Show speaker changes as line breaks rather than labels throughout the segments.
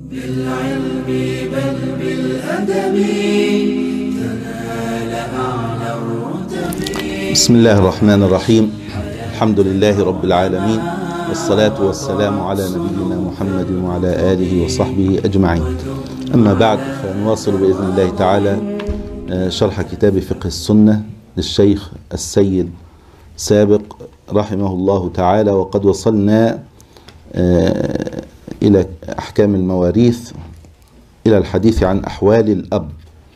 بالعلم بل بالأدب تنال أعلى الرتب.
بسم الله الرحمن الرحيم. الحمد لله رب العالمين، والصلاة والسلام على نبينا محمد وعلى آله وصحبه أجمعين. أما بعد، فنواصل بإذن الله تعالى شرح كتاب فقه السنة للشيخ السيد سابق رحمه الله تعالى، وقد وصلنا إلى أحكام المواريث، إلى الحديث عن أحوال الأب.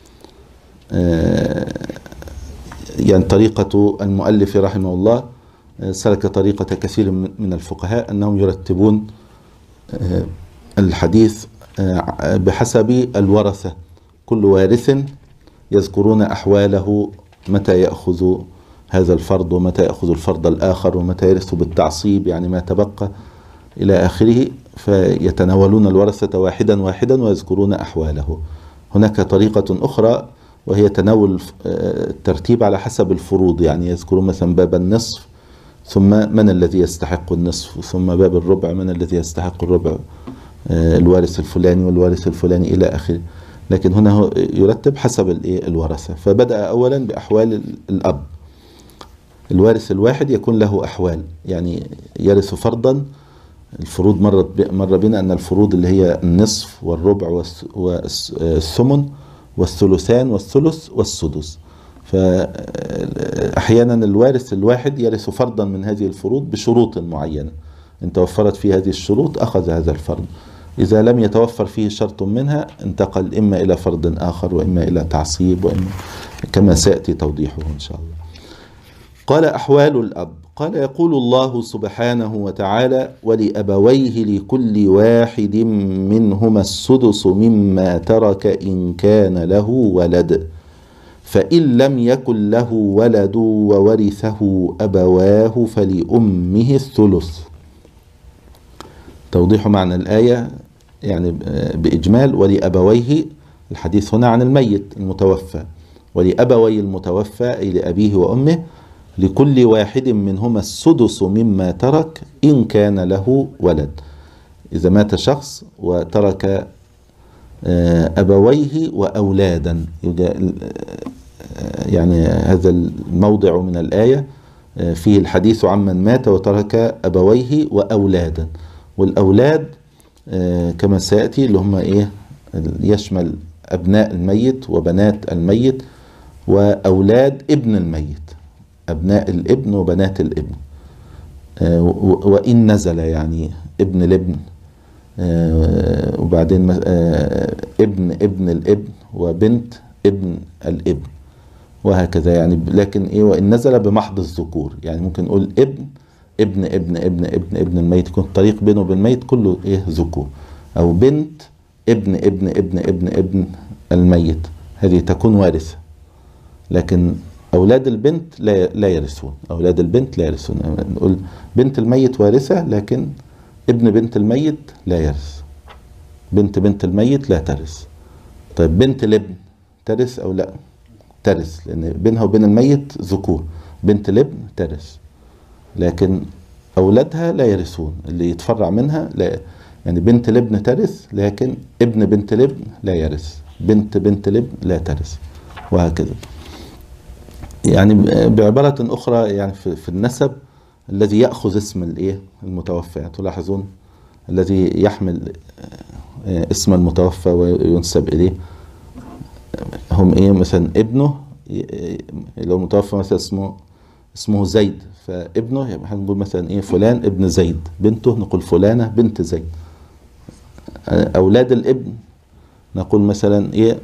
يعني طريقة المؤلف رحمه الله سلك طريقة كثير من الفقهاء أنهم يرتبون الحديث بحسب الورثة، كل وارث يذكرون أحواله، متى يأخذ هذا الفرض ومتى يأخذ الفرض الآخر ومتى يرث بالتعصيب، يعني ما تبقى إلى آخره، فيتناولون الورثة واحدا واحدا ويذكرون أحواله. هناك طريقة أخرى وهي تناول الترتيب على حسب الفروض، يعني يذكرون مثلا باب النصف ثم من الذي يستحق النصف، ثم باب الربع من الذي يستحق الربع، الوارث الفلاني والوارث الفلاني إلى آخره. لكن هنا يرتب حسب الورثة. فبدأ أولا بأحوال الأب. الوارث الواحد يكون له أحوال، يعني يرث فرضا. الفروض مر بنا أن الفروض اللي هي النصف والربع والثمن والثلثان والثلث والسدس. فأحيانا الوارث الواحد يرث فرضا من هذه الفروض بشروط معينة، إن توفرت فيه هذه الشروط أخذ هذا الفرض، إذا لم يتوفر فيه شرط منها انتقل إما إلى فرض آخر وإما إلى تعصيب، وإما كما سيأتي توضيحه إن شاء الله. قال أحوال الأب. قال يقول الله سبحانه وتعالى: ولأبويه لكل واحد منهما السدس مما ترك إن كان له ولد، فإن لم يكن له ولد وورثه أبواه فلأمه الثلث. توضيح معنى الآية يعني بإجمال: ولأبويه، الحديث هنا عن الميت المتوفى، ولأبوي المتوفى أي لأبيه وأمه، لكل واحد منهما السدس مما ترك إن كان له ولد. إذا مات شخص وترك أبويه وأولادا، يعني هذا الموضع من الآية فيه الحديث عمن مات وترك أبويه وأولادا. والأولاد كما سيأتي اللي هم يشمل أبناء الميت وبنات الميت وأولاد ابن الميت، أبناء الابن وبنات الابن، وإن نزل يعني ابن الابن، وبعدين ابن الابن وبنت ابن الابن، وهكذا يعني. لكن وإن نزل بمحض الذكور، يعني ممكن نقول ابن الميت، يكون الطريق بينه وبين الميت كله ذكور، أو بنت ابن الميت، هذه تكون وارثة. لكن أولاد البنت لا يرثون، أولاد البنت لا يرثون. نقول بنت الميت وارثة، لكن ابن بنت الميت لا يرث، بنت الميت لا ترث. طيب بنت الابن ترث أو لا؟ ترث، لأن بينها وبين الميت ذكور. بنت الابن ترث، لكن أولادها لا يرثون، اللي يتفرع منها لا. يعني بنت الابن ترث، لكن ابن بنت الابن لا يرث، بنت الابن لا ترث، وهكذا. يعني بعبارة أخرى، يعني في النسب الذي يأخذ اسم المتوفى، يعني تلاحظون الذي يحمل اسم المتوفى وينسب إليه هم مثلا ابنه، لو متوفى مثلا اسمه زيد، فابنه يبقى هنقول مثلا فلان ابن زيد، بنته نقول فلانة بنت زيد. أولاد الابن نقول مثلا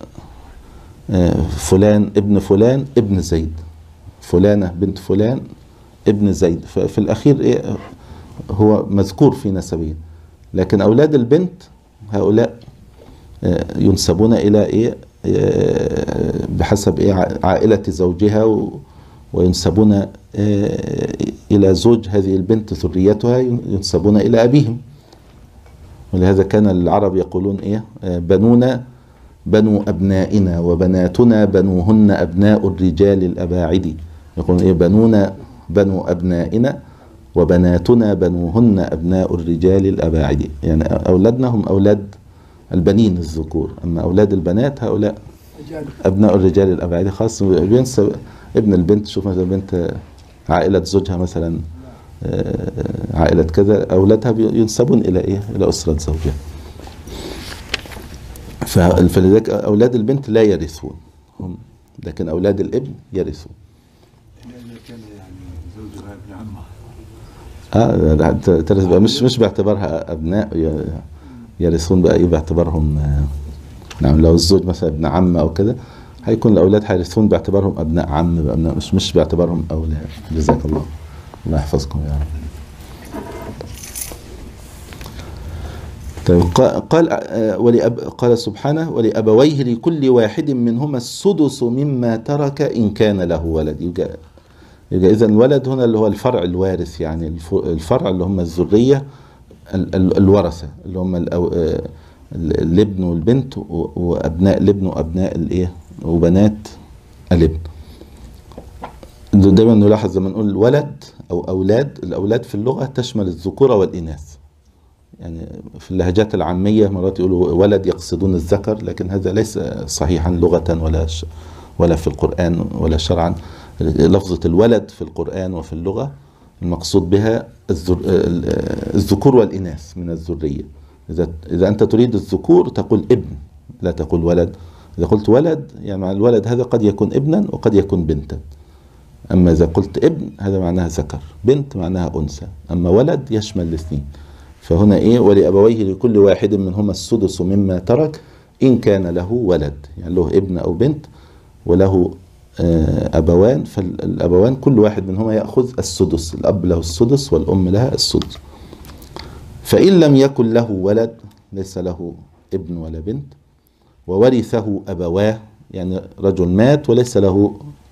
فلان ابن زيد، فلانة بنت فلان ابن زيد. ففي الأخير هو مذكور في نسبه. لكن أولاد البنت هؤلاء ينسبون إلى بحسب عائلة زوجها، وينسبون إلى زوج هذه البنت ذريتها ينسبون إلى أبيهم. ولهذا كان العرب يقولون بنونا بنو أبنائنا وبناتنا بنوهن أبناء الرجال الأباعد. يقولون بنونا بنو أبنائنا وبناتنا بنوهن أبناء الرجال الأباعد، يعني أولادنا هم أولاد البنين الذكور. أما أولاد البنات هؤلاء
رجال.
أبناء الرجال الأبعد، خاص بينسب ابن البنت. شوف مثلا بنت عائلة زوجها مثلا عائلة كذا، أولادها ينسبون إلى إيه؟ إلى أسرة زوجها. فلذلك أولاد البنت لا يرثون هم، لكن أولاد الابن يرثون.
إذا كان يعني زوجها ابن عمها.
ترث بقى مش باعتبارها أبناء يرثون بقى، باعتبارهم نعم. لو الزوج مثلا ابن عم أو كده هيكون الأولاد هيرثون باعتبارهم أبناء عم بأبناء، مش باعتبارهم أولاد. جزاك الله، الله يحفظكم يا رب. طيب قال سبحانه: ولأبويه لكل واحد منهما السدس مما ترك إن كان له ولد. يبقى إذا الولد هنا اللي هو الفرع الوارث، يعني الفرع اللي هم الذرية الورثة، اللي هم الابن والبنت وأبناء الابن وأبناء الإيه وبنات الابن. دايما نلاحظ لما نقول ولد أو أولاد، الأولاد في اللغة تشمل الذكور والإناث. يعني في اللهجات العامية مرات يقولوا ولد يقصدون الذكر، لكن هذا ليس صحيحا لغة ولا في القرآن ولا شرعا. لفظة الولد في القرآن وفي اللغة المقصود بها الذكور والإناث من الذرية. إذا أنت تريد الذكور تقول ابن، لا تقول ولد. إذا قلت ولد يعني مع الولد هذا قد يكون ابنا وقد يكون بنتا. أما إذا قلت ابن هذا معناها ذكر، بنت معناها أنثى، أما ولد يشمل الاثنين. فهنا إيه؟ ولأبويه لكل واحد منهما السدس مما ترك إن كان له ولد، يعني له ابن أو بنت وله أبوان، فالأبوان كل واحد منهما يأخذ السدس. الأب له السدس والأم لها السدس. فإن لم يكن له ولد، ليس له ابن ولا بنت، وورثه أبواه، يعني رجل مات وليس له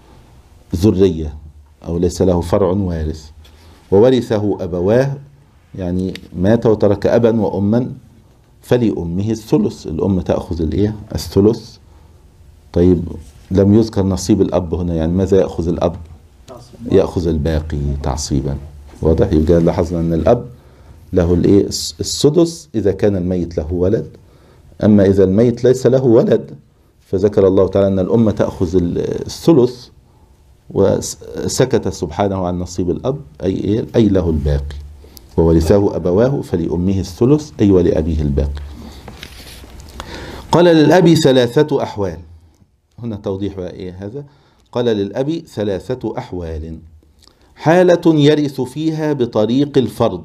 ذرية أو ليس له فرع وارث، وورثه أبواه يعني مات وترك أبا وأما، فلأمه الثلث. الأم تأخذ الإيه؟ الثلث. طيب لم يذكر نصيب الأب هنا، يعني ماذا يأخذ الأب؟ يأخذ الباقي تعصيبا. واضح؟ يبقى لاحظنا أن الأب له الإيه؟ السدس إذا كان الميت له ولد. أما إذا الميت ليس له ولد فذكر الله تعالى أن الأم تأخذ الثلث، وسكت سبحانه عن نصيب الأب أي له الباقي. وورثه أبواه فلأمه الثلث أي ولأبيه الباقي. قال للأب ثلاثة أحوال. هنا توضيح إيه هذا؟ قال للأب ثلاثة أحوال: حالة يرث فيها بطريق الفرض،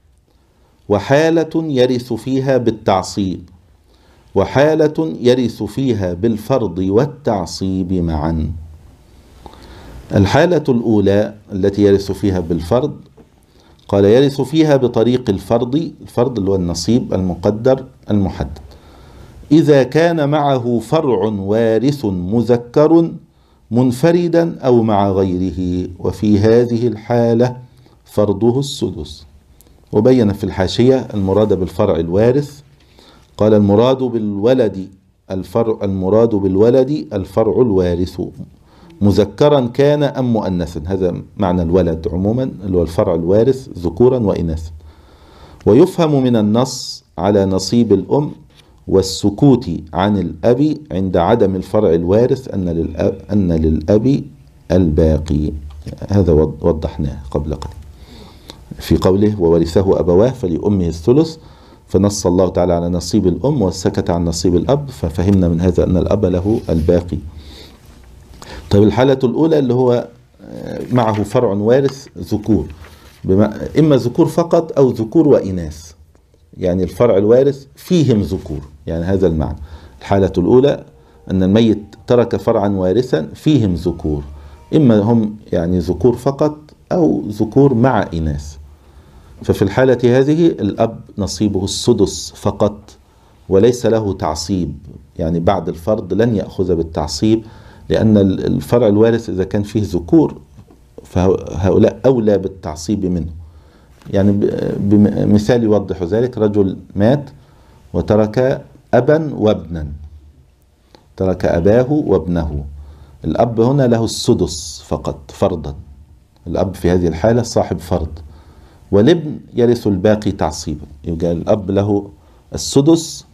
وحالة يرث فيها بالتعصيب، وحالة يرث فيها بالفرض والتعصيب معا. الحالة الأولى التي يرث فيها بالفرض، قال يرث فيها بطريق الفرض. الفرض اللي هو النصيب المقدر المحدد، إذا كان معه فرع وارث مذكر منفردا أو مع غيره، وفي هذه الحالة فرضه السدس. وبين في الحاشية المراد بالفرع الوارث، قال المراد بالولد الفرع الوارث مذكرا كان أم مؤنثا. هذا معنى الولد عموما اللي هو الفرع الوارث ذكورا وإناثا. ويفهم من النص على نصيب الأم والسكوت عن الأب عند عدم الفرع الوارث أن للأب الباقي. هذا وضحناه قبل قليل في قوله وورثه أبواه فلأمه الثلث، فنص الله تعالى على نصيب الأم وسكت عن نصيب الأب، ففهمنا من هذا أن الأب له الباقي. طيب الحالة الأولى اللي هو معه فرع وارث ذكور، إما ذكور فقط أو ذكور وإناث، يعني الفرع الوارث فيهم ذكور، يعني هذا المعنى. الحالة الأولى أن الميت ترك فرعا وارثا فيهم ذكور، إما هم يعني ذكور فقط أو ذكور مع إناث. ففي الحالة هذه الأب نصيبه السدس فقط وليس له تعصيب، يعني بعد الفرض لن يأخذ بالتعصيب، لأن الفرع الوارث إذا كان فيه ذكور فهؤلاء أولى بالتعصيب منه. يعني بمثال يوضح ذلك: رجل مات وترك أبا وابنا، ترك أباه وابنه. الأب هنا له السدس فقط فرضا، الأب في هذه الحالة صاحب فرض، والابن يرث الباقي تعصيبا. يبقى الأب له السدس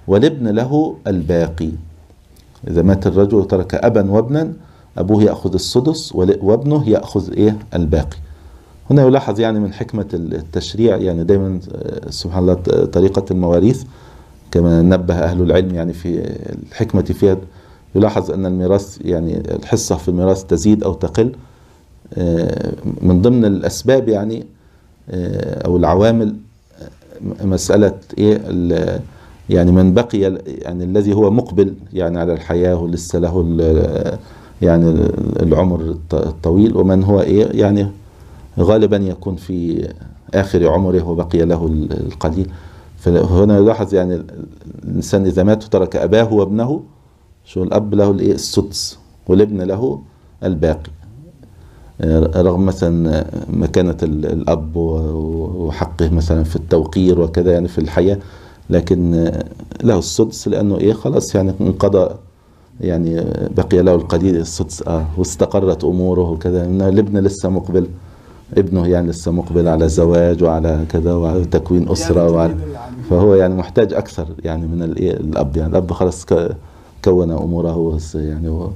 والابن له الباقي. إذا مات الرجل وترك أبا وابنا أبوه يأخذ السدس وابنه يأخذ إيه الباقي. هنا يلاحظ يعني من حكمة التشريع يعني دايما سبحان الله طريقة المواريث كما نبه أهل العلم يعني في الحكمة فيها، يلاحظ أن الميراث يعني الحصة في الميراث تزيد أو تقل. من ضمن الأسباب يعني أو العوامل مسألة إيه يعني من بقي يعني الذي هو مقبل يعني على الحياة ولسه له يعني العمر الطويل، ومن هو إيه يعني غالبا يكون في آخر عمره وبقي له القليل. فهنا يلاحظ يعني الإنسان إذا مات وترك أباه وابنه، شو الأب له السدس والابن له الباقي، رغم مثلا مكانة الأب وحقه مثلا في التوقير وكذا يعني في الحياة، لكن له السدس لأنه إيه خلاص يعني انقضى يعني بقي له القليل السدس واستقرت أموره وكذا. إن الابن لسه مقبل، ابنه يعني لسه مقبل على زواج وعلى كذا وعلى تكوين أسرة وعلى فهو يعني محتاج أكثر يعني من الأب. يعني الأب خلاص كون أموره يعني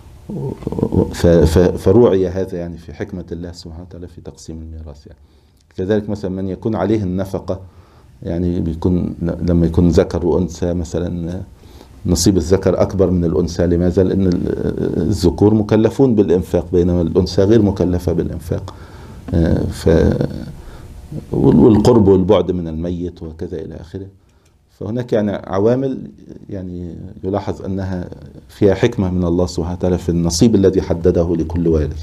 فروعي هذا يعني في حكمة الله سبحانه وتعالى في تقسيم الميراث. يعني كذلك مثلا من يكون عليه النفقة يعني بيكون لما يكون ذكر وأنثى مثلا نصيب الذكر أكبر من الأنثى. لماذا؟ لأن الذكور مكلفون بالإنفاق بينما الأنثى غير مكلفة بالإنفاق. والقرب والبعد من الميت وكذا إلى آخره. فهناك يعني عوامل يعني يلاحظ أنها فيها حكمة من الله سبحانه وتعالى في النصيب الذي حدده لكل وارث.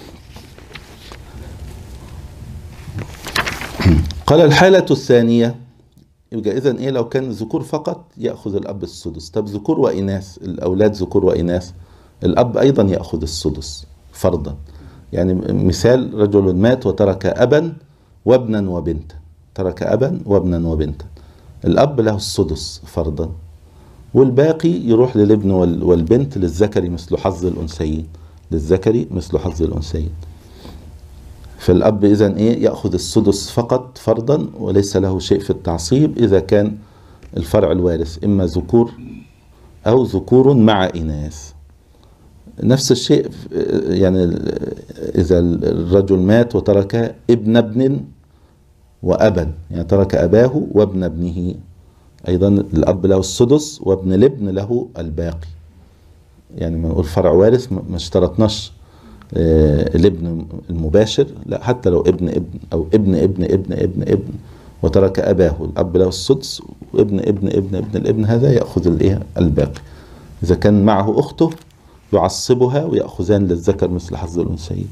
قال الحالة الثانية، يبقى إذن إيه لو كان ذكور فقط يأخذ الأب السدس. طب ذكور وإناث، الأولاد ذكور وإناث، الأب أيضا يأخذ السدس فرضا. يعني مثال رجل مات وترك أبا وابنا وبنتا، ترك أبا وابنا وبنتا، الأب له السدس فرضا، والباقي يروح للابن والبنت للذكر مثل حظ الأنثيين، للذكر مثل حظ الأنثيين. فالأب إذن إيه يأخذ السدس فقط فرضا وليس له شيء في التعصيب إذا كان الفرع الوارث إما ذكور أو ذكور مع إناث. نفس الشيء يعني إذا الرجل مات وترك ابن وأبا، يعني ترك أباه وابن ابنه، أيضا الأب له السدس وابن الابن له الباقي. يعني ما نقول فرع وارث ما اشترطناش الابن المباشر، لا حتى لو ابن أو ابن وترك أباه، الأب له السدس وابن الابن هذا يأخذ الباقي. إذا كان معه أخته يعصبها ويأخذان للذكر مثل حظ الأنثيين.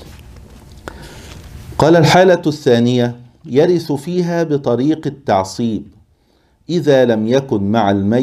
قال الحالة الثانية يرث فيها بطريق التعصيب إذا لم يكن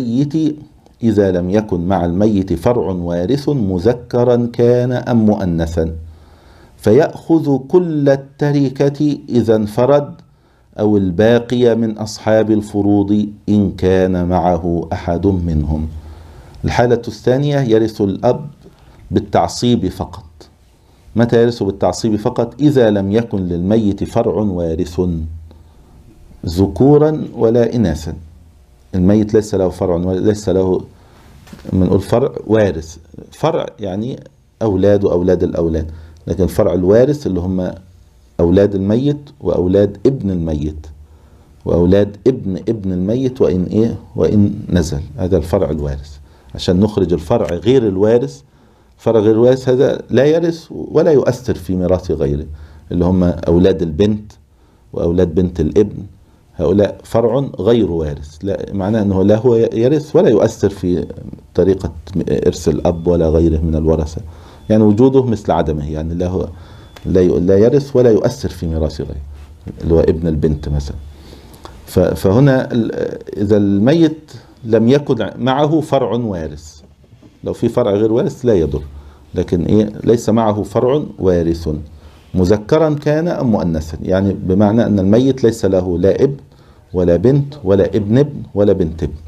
مع الميت فرع وارث مذكرا كان أم مؤنثا، فيأخذ كل التركة إذا انفرد أو الباقي من أصحاب الفروض إن كان معه أحد منهم. الحالة الثانية يرث الأب بالتعصيب فقط. متى يرث بالتعصيب فقط؟ إذا لم يكن للميت فرع وارث ذكورا ولا إناثا. الميت ليس له فرع، ليس له من فرع وارث. فرع يعني أولاد وأولاد الأولاد، لكن الفرع الوارث اللي هم أولاد الميت وأولاد ابن الميت وأولاد ابن الميت وإن نزل، هذا الفرع الوارث. عشان نخرج الفرع غير الوارث، فرع غير الوارث هذا لا يرث ولا يؤثر في ميراث غيره، اللي هم أولاد البنت وأولاد بنت الابن، هؤلاء فرع غير وارث، لا معناه أنه لا هو يرث ولا يؤثر في طريقة إرث الأب ولا غيره من الورثة. يعني وجوده مثل عدمه، يعني لا يرث ولا يؤثر في ميراث غيره، اللي هو ابن البنت مثلا. فهنا إذا الميت لم يكن معه فرع وارث، لو في فرع غير وارث لا يضر، لكن ليس معه فرع وارث مذكرا كان أم مؤنثا، يعني بمعنى أن الميت ليس له لا ابن ولا بنت ولا ابن ولا بنت ابن.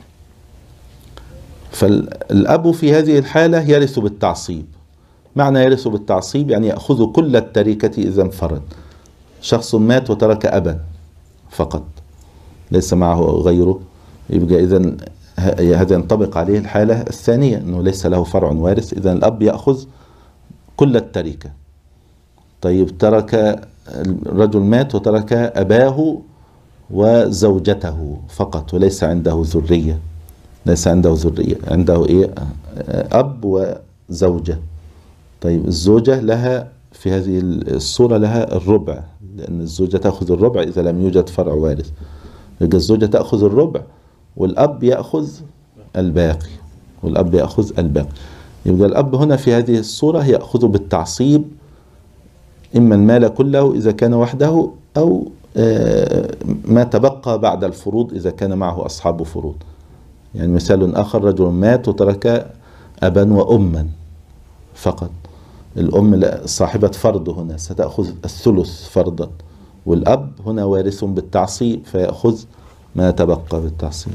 فالأب في هذه الحالة يرث بالتعصيب. معنى يرث بالتعصيب يعني يأخذ كل التركة إذا انفرد. شخص مات وترك أبا فقط ليس معه غيره، يبقى إذا هذا ينطبق عليه الحالة الثانية، أنه ليس له فرع وارث، إذا الأب يأخذ كل التركة. طيب ترك الرجل مات وترك أباه وزوجته فقط وليس عنده ذرية، ليس عنده ذرية، عنده إيه؟ أب وزوجة. طيب الزوجة لها في هذه الصورة لها الربع، لأن الزوجة تأخذ الربع إذا لم يوجد فرع وارث. يبقى الزوجة تأخذ الربع والأب يأخذ الباقي، والأب يأخذ الباقي. يبقى الأب هنا في هذه الصورة يأخذ بالتعصيب إما المال كله إذا كان وحده، أو ما تبقى بعد الفروض إذا كان معه أصحاب فروض. يعني مثال آخر، رجل مات وترك أبا وأما فقط، الأم صاحبة فرض هنا ستأخذ الثلث فرضا، والأب هنا وارث بالتعصيب فيأخذ ما تبقى بالتعصيب.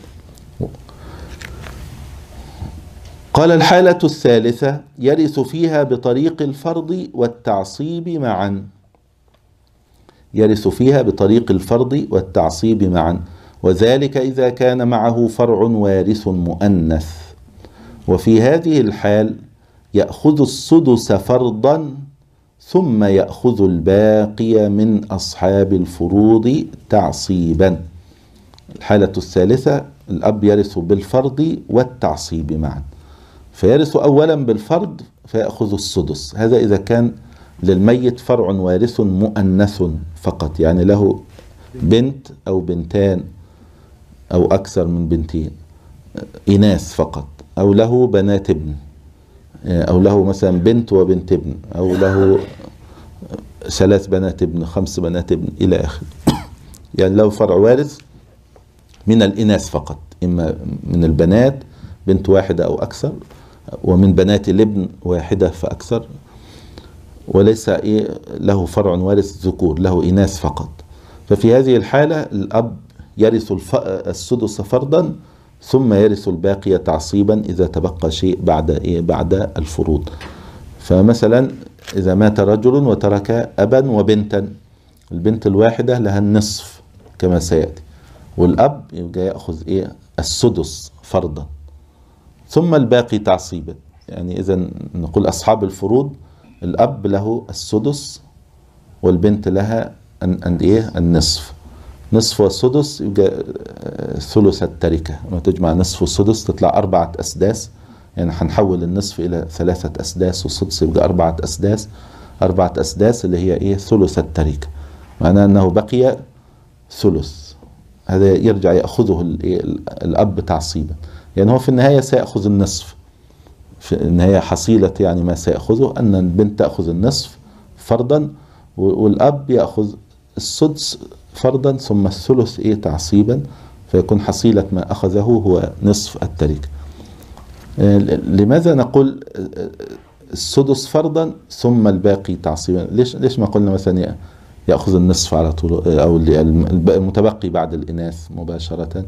قال الحالة الثالثة يرث فيها بطريق الفرض والتعصيب معا، يرث فيها بطريق الفرض والتعصيب معا، وذلك إذا كان معه فرع وارث مؤنث. وفي هذه الحال يأخذ السدس فرضا ثم يأخذ الباقي من أصحاب الفروض تعصيبا. الحالة الثالثة الأب يرث بالفرض والتعصيب معا، فيرث أولا بالفرض فيأخذ السدس، هذا إذا كان للميت فرع وارث مؤنث فقط، يعني له بنت أو بنتان أو أكثر من بنتين إناث فقط، أو له بنات ابن، أو له مثلا بنت وبنت ابن، أو له 3 بنات ابن 5 بنات ابن إلى آخره. يعني له فرع وارث من الإناث فقط، إما من البنات بنت واحدة أو أكثر، ومن بنات الابن واحدة فأكثر، وليس له فرع وارث ذكور، له إناث فقط. ففي هذه الحالة الأب يرث السدس فرضا ثم يرث الباقي تعصيبا إذا تبقى شيء بعد الفروض. فمثلا إذا مات رجل وترك أبا وبنتا، البنت الواحدة لها النصف كما سيأتي، والأب يبقى يأخذ السدس فرضا ثم الباقي تعصيبا. يعني إذا نقول أصحاب الفروض الأب له السدس والبنت لها النصف، نصف والسدس يبقى ثلث التركة، لما تجمع نصف والسدس تطلع 4 أسداس، يعني هنحول النصف إلى 3 أسداس والسدس يبقى 4 أسداس، 4 أسداس اللي هي ثلث التركة، معناه أنه بقي ثلث، هذا يرجع يأخذه الأب تعصيبا. يعني هو في النهاية سيأخذ النصف، في النهاية حصيلة يعني ما سيأخذه أن البنت تأخذ النصف فرضا، والأب يأخذ السدس فرضا ثم الثلث تعصيبا، فيكون حصيلة ما أخذه هو نصف التركة. لماذا نقول السدس فرضا ثم الباقي تعصيبا؟ ليش ما قلنا مثلا يأخذ النصف على طول، أو المتبقي بعد الإناث مباشرة؟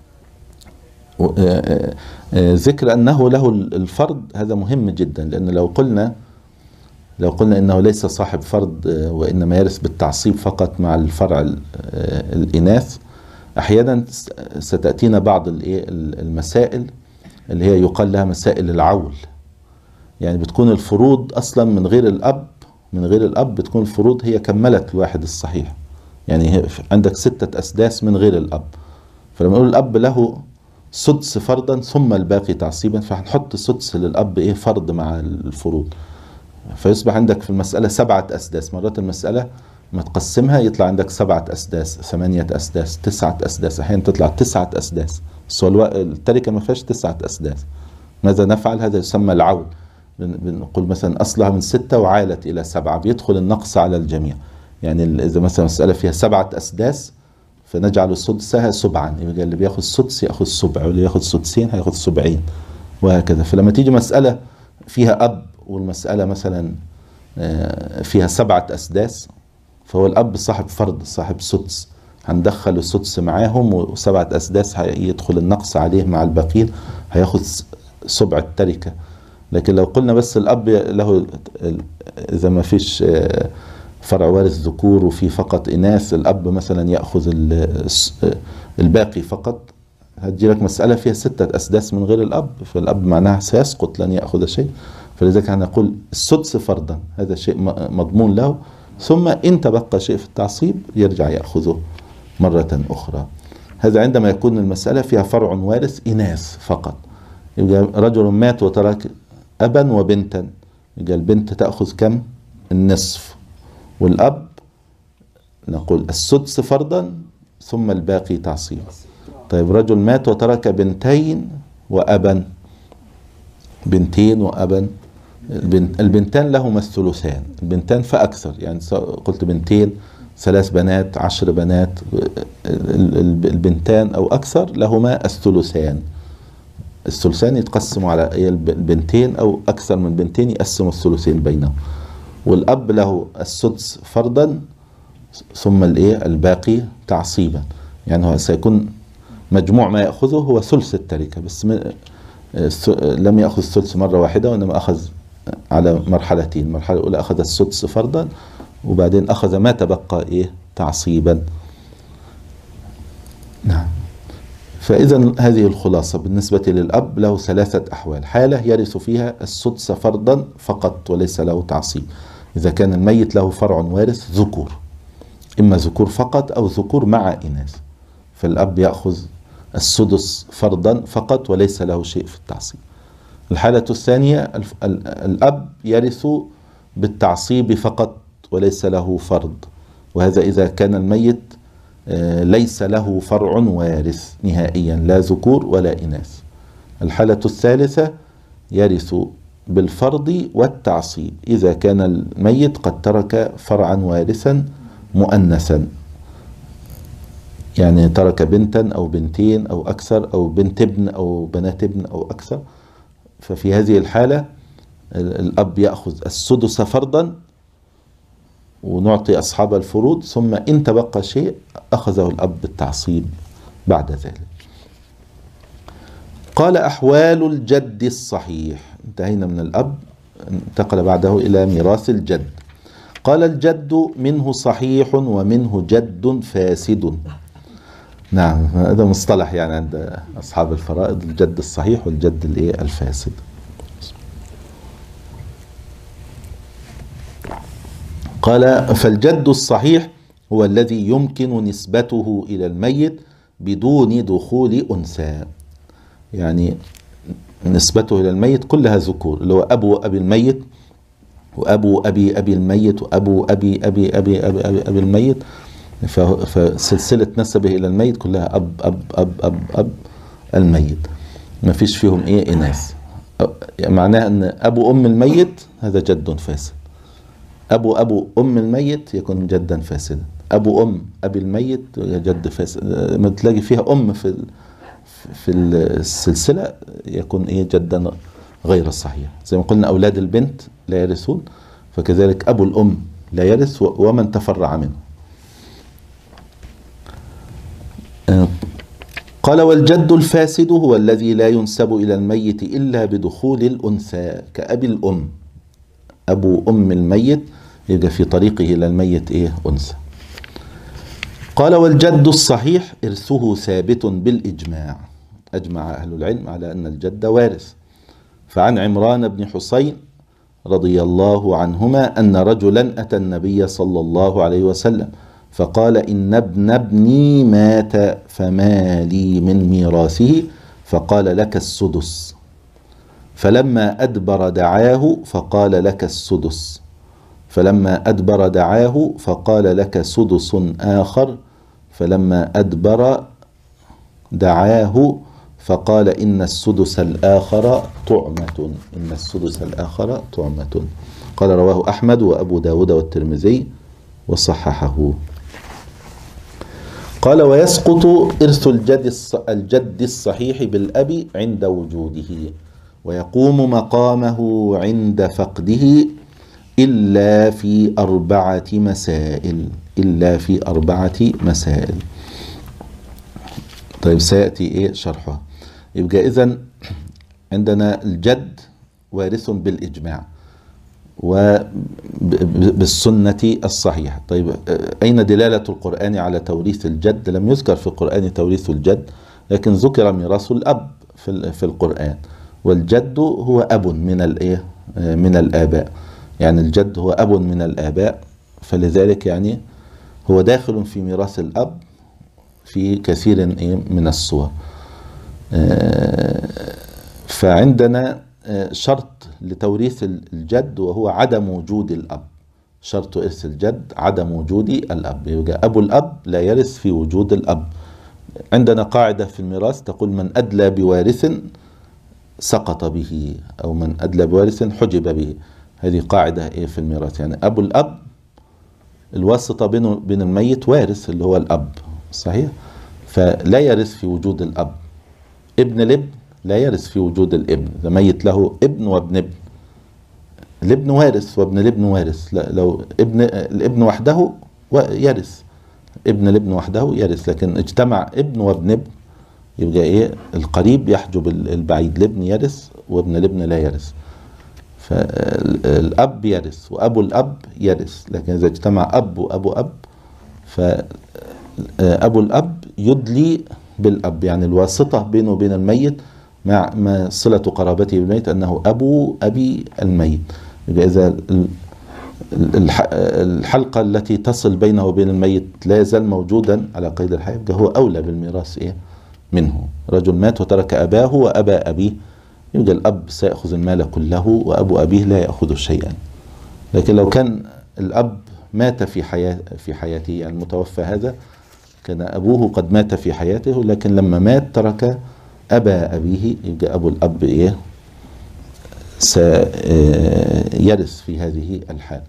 ذكر أنه له الفرض هذا مهم جدا، لأن لو قلنا إنه ليس صاحب فرض وإنما يرث بالتعصيب فقط مع الفرع الإناث، أحيانا ستأتينا بعض المسائل اللي هي يقال لها مسائل العول، يعني بتكون الفروض أصلا من غير الأب بتكون الفروض هي كملت الواحد الصحيح، يعني عندك 6 أسداس من غير الأب، فلما نقول الأب له سدس فرضا ثم الباقي تعصيبا فهنحط السدس للأب فرض مع الفروض، فيصبح عندك في المسألة 7 أسداس. مرات المسألة ما تقسمها يطلع عندك 7 أسداس 8 أسداس 9 أسداس، أحيانا تطلع 9 أسداس، التركة ما فيهاش 9 أسداس. ماذا نفعل؟ هذا يسمى العول، بنقول مثلا أصلها من 6 وعالت إلى 7، بيدخل النقص على الجميع. يعني إذا مثلا مسألة فيها 7 أسداس فنجعل سدسها سبعا، يبقى اللي بياخذ سدس ياخذ سبع، واللي ياخذ سدسين هياخذ سبعين، وهكذا. فلما تيجي مسألة فيها أب والمسألة مثلا فيها 7 أسداس، فهو الأب صاحب فرض صاحب سدس، هندخل السدس معاهم و7 أسداس هيدخل النقص عليه مع الباقين، هياخذ سبع التركة. لكن لو قلنا بس الأب له إذا ما فيش فرع وارث ذكور وفي فقط إناث، الأب مثلا يأخذ الباقي فقط، هتجي لك مسألة فيها 6 أسداس من غير الأب، فالأب معناها سيسقط لن يأخذ شيء، فلذلك هنقول السدس فرضا هذا شيء مضمون له، ثم إن تبقى شيء في التعصيب يرجع يأخذه مرة أخرى. هذا عندما يكون المسألة فيها فرع وارث إناث فقط. يبقى رجل مات وترك أبا وبنتا، يبقى البنت تأخذ كم؟ النصف، والأب نقول السدس فرضا ثم الباقي تعصيب. طيب رجل مات وترك بنتين وأبا، بنتين وأبا، البنتان لهما الثلثان، البنتان فأكثر، يعني قلت بنتين 3 بنات 10 بنات، البنتان أو أكثر لهما الثلثان. الثلثان يتقسموا على البنتين أو أكثر من بنتين يقسموا الثلثين بينهم، والأب له السدس فرضا ثم الباقي تعصيبا. يعني هو سيكون مجموع ما يأخذه هو ثلث التركة، بس لم يأخذ الثلث مرة واحدة، وإنما أخذ على مرحلتين. المرحلة الأولى أخذ السدس فرضا، وبعدين أخذ ما تبقى تعصيبا. نعم. فإذا هذه الخلاصة بالنسبة للأب له 3 أحوال: حالة يرث فيها السدس فرضا فقط وليس له تعصيب، إذا كان الميت له فرع وارث ذكور، إما ذكور فقط أو ذكور مع إناث، فالأب يأخذ السدس فرضا فقط وليس له شيء في التعصيب. الحالة الثانية الأب يرث بالتعصيب فقط وليس له فرض، وهذا إذا كان الميت ليس له فرع وارث نهائيا، لا ذكور ولا إناث. الحالة الثالثة يرث بالفرض والتعصيب إذا كان الميت قد ترك فرعا وارثا مؤنثا، يعني ترك بنتا أو بنتين أو أكثر، أو بنت ابن أو بنات ابن أو أكثر. ففي هذه الحالة الأب يأخذ السدس فرضا ونعطي أصحاب الفروض، ثم إن تبقى شيء أخذه الأب بالتعصيب بعد ذلك. قال: أحوال الجد الصحيح. انتهينا من الأب، انتقل بعده إلى ميراث الجد. قال: الجد منه صحيح ومنه جد فاسد. نعم، هذا مصطلح يعني عند أصحاب الفرائض، الجد الصحيح والجد الفاسد. قال: فالجد الصحيح هو الذي يمكن نسبته إلى الميت بدون دخول أنثى، يعني نسبته إلى الميت كلها ذكور، اللي هو أبو أبي الميت وأبو أبي أبي الميت وأبو أبي أبي أبي أبي أبي, أبي الميت، فسلسلة نسبه إلى الميت كلها أب أب أب أب أب الميت، ما فيش فيهم إناث. معناه أن أبو أم الميت هذا جد فاسد، أبو أم الميت يكون جدا فاسدا، أبو أم أبي الميت جد فاسد. ما تلاقي فيها أم في السلسلة يكون جدا غير صحيح. زي ما قلنا أولاد البنت لا يرثون، فكذلك أبو الأم لا يرث ومن تفرع منه. قال: والجد الفاسد هو الذي لا ينسب إلى الميت إلا بدخول الأنثى كأبي الأم. أبو أم الميت يبقى في طريقه إلى الميت أنثى. قال: والجد الصحيح إرثه ثابت بالإجماع، أجمع أهل العلم على أن الجد وارث. فعن عمران بن حسين رضي الله عنهما أن رجلا أتى النبي صلى الله عليه وسلم فقال: إن ابن ابني مات فما لي من ميراثه؟ فقال: لك السدس. فلما أدبر دعاه فقال: لك السدس. فلما أدبر دعاه فقال: لك سدس آخر. فلما أدبر دعاه فقال: إن السدس الآخر طعمة. إن السدس الآخر طعمة. قال: رواه أحمد وأبو داود والترمذي وصححه. قال: ويسقط إرث الجد الصحيح بالأب عند وجوده، ويقوم مقامه عند فقده إلا في 4 مسائل. إلا في 4 مسائل. طيب سيأتي شرحها. يبقى إذن عندنا الجد وارث بالإجماع وبالسنة الصحيحة. طيب أين دلالة القرآن على توريث الجد؟ لم يذكر في القرآن توريث الجد، لكن ذكر ميراث الأب في القرآن. والجد هو أب من الإيه؟ من الآباء. يعني الجد هو أب من الآباء، فلذلك يعني هو داخل في ميراث الأب في كثير من الصور. فعندنا شرط لتوريث الجد وهو عدم وجود الأب. شرط إرث الجد عدم وجود الأب، يبقى أبو الأب لا يرث في وجود الأب. عندنا قاعدة في الميراث تقول: من أدلى بوارث سقط به، أو من أدلى بوارث حجب به. هذه قاعدة في الميراث. يعني أبو الأب الواسطة بينه وبين الميت وارث اللي هو الأب، صحيح؟ فلا يرث في وجود الأب. ابن الابن لا يرث في وجود الابن، إذا ميت له ابن وابن ابن، الابن وارث وابن الابن وارث. لو الابن وحده يرث، ابن الابن وحده يرث، لكن اجتمع ابن وابن ابن يبقى القريب يحجب البعيد. الابن يرث وابن الابن لا يرث. فالأب يرث وأبو الأب يرث، لكن إذا اجتمع أب وأبو أب فأبو الأب يدلي بالأب، يعني الواسطة بينه وبين الميت مع صلة قرابته بالميت أنه أبو أبي الميت. إذا الحلقة التي تصل بينه وبين الميت لا يزال موجودا على قيد الحياة، هو أولى بالميراث منه. رجل مات وترك أباه وأبا أبيه، يبقى الأب سيأخذ المال كله وأبو أبيه لا يأخذ شيئا. لكن لو كان الأب مات في حياته، يعني المتوفى هذا كان أبوه قد مات في حياته، لكن لما مات ترك أبا أبيه، يبقى أبو الأب سيرث في هذه الحال.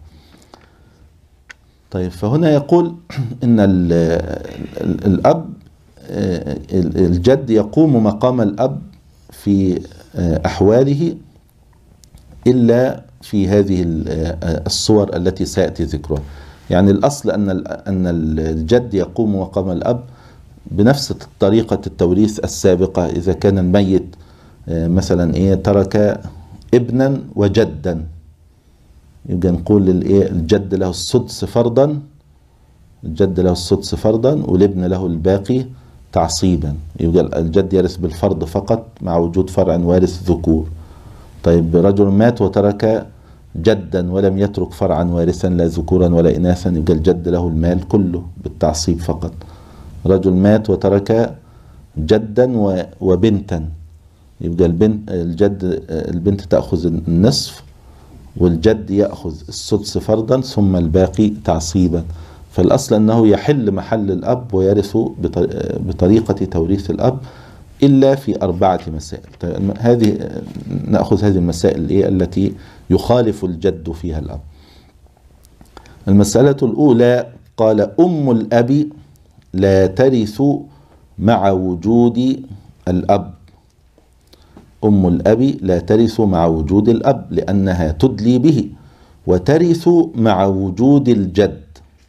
طيب، فهنا يقول إن الأب الجد يقوم مقام الأب في أحواله إلا في هذه الصور التي سيأتي ذكرها. يعني الأصل أن الجد يقوم مقام الأب بنفس طريقة التوريث السابقة. إذا كان الميت مثلا ترك ابنا وجدا، يبقى نقول الجد له السدس فرضا، الجد له السدس فرضا والابن له الباقي تعصيبا. يبقى الجد يرث بالفرض فقط مع وجود فرع وارث ذكور. طيب، رجل مات وترك جدا ولم يترك فرعا وارثا لا ذكورا ولا إناثا، يبقى الجد له المال كله بالتعصيب فقط. رجل مات وترك جدا وبنتا، يبقى البنت تأخذ النصف والجد يأخذ السدس فرضا ثم الباقي تعصيبا. فالأصل أنه يحل محل الأب ويرث بطريقة توريث الأب إلا في 4 مسائل. نأخذ هذه المسائل التي يخالف الجد فيها الأب. المسألة الأولى قال: أم الأب لا ترث مع وجود الأب. أم الأب لا ترث مع وجود الأب لأنها تدلي به، وترث مع وجود الجد.